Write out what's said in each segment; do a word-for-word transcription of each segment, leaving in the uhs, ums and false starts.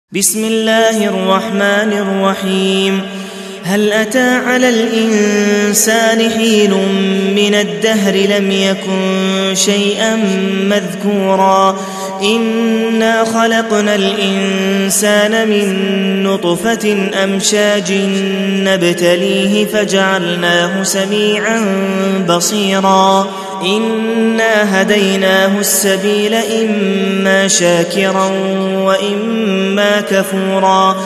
بسم الله الرحمن الرحيم. هل أتى على الإنسان حين من الدهر لم يكن شيئا مذكورا إنا خلقنا الإنسان من نطفة أمشاج نبتليه فجعلناه سميعا بصيرا إنا هديناه السبيل إما شاكرا وإما كفورا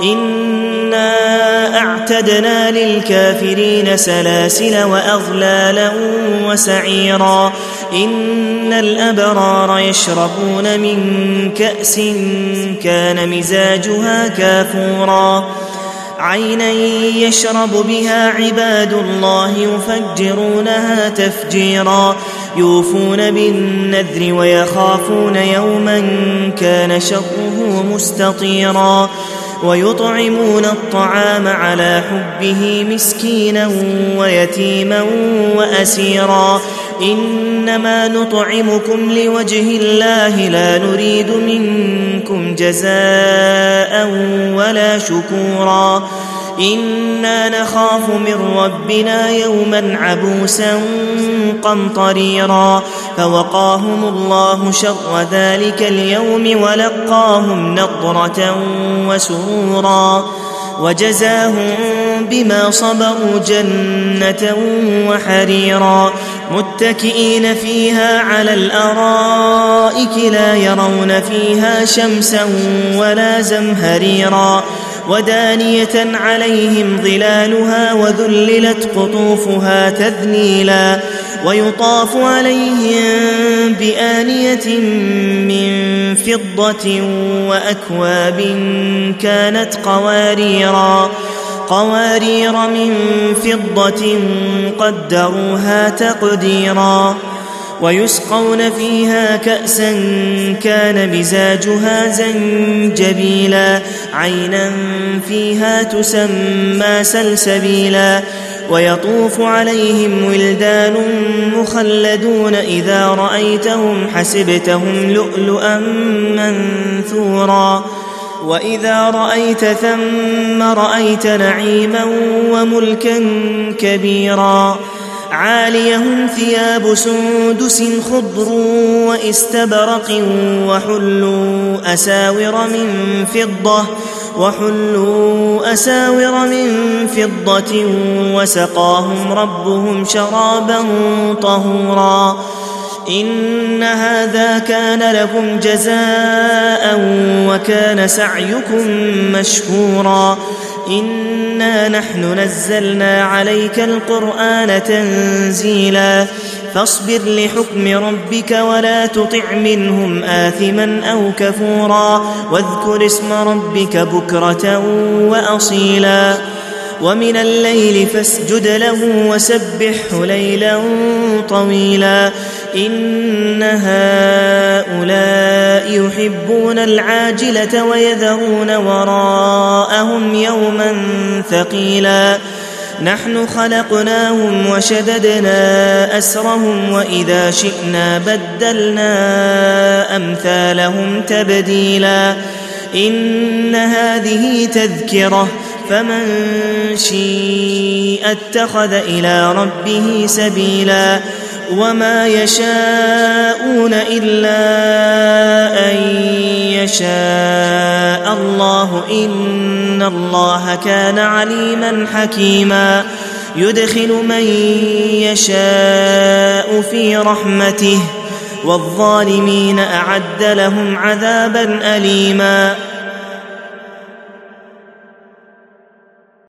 إنا أعتدنا للكافرين سلاسل وأغلالا وسعيرا إن الأبرار يشربون من كأس كان مزاجها كافورا عينا يشرب بها عباد الله يفجرونها تفجيرا يوفون بالنذر ويخافون يوما كان شره مستطيرا ويطعمون الطعام على حبه مسكينا ويتيما وأسيرا إنما نطعمكم لوجه الله لا نريد منكم جزاء ولا شكورا إنا نخاف من ربنا يوما عبوسا قمطريرا فوقاهم الله شر ذلك اليوم ولقاهم نضرة وسرورا وجزاهم بما صبروا جنة وحريرا متكئين فيها على الأرائك لا يرون فيها شمسا ولا زمهريرا ودانية عليهم ظلالها وذللت قطوفها تذليلا ويطاف عليهم بآنية من فضة وأكواب كانت قواريرا قوارير من فضة قدروها تقديرا ويسقون فيها كأسا كان مزاجها زنجبيلا عينا فيها تسمى سلسبيلا ويطوف عليهم ولدان مخلدون إذا رأيتهم حسبتهم لؤلؤا منثورا وإذا رأيت ثم رأيت نعيما وملكا كبيرا عاليهم ثياب سندس خضر واستبرق وحلوا أساور من فضة وحلوا أساور من فضة وسقاهم ربهم شرابا طهورا إن هذا كان لكم جزاء وكان سعيكم مشكورا إنا نحن نزلنا عليك القرآن تنزيلا فاصبر لحكم ربك ولا تطع منهم آثما أو كفورا واذكر اسم ربك بكرة وأصيلا ومن الليل فاسجد له وسبحه ليلا طويلا إن هؤلاء يحبون العاجلة ويذرون وراءهم يوما ثقيلا نحن خلقناهم وشددنا أسرهم وإذا شئنا بدلنا أمثالهم تبديلا إن هذه تذكرة فمن شيء اتخذ إلى ربه سبيلا وما يشاءون إلا أن يشاء الله إن الله كان عليما حكيما يدخل من يشاء في رحمته والظالمين أعد لهم عذابا أليما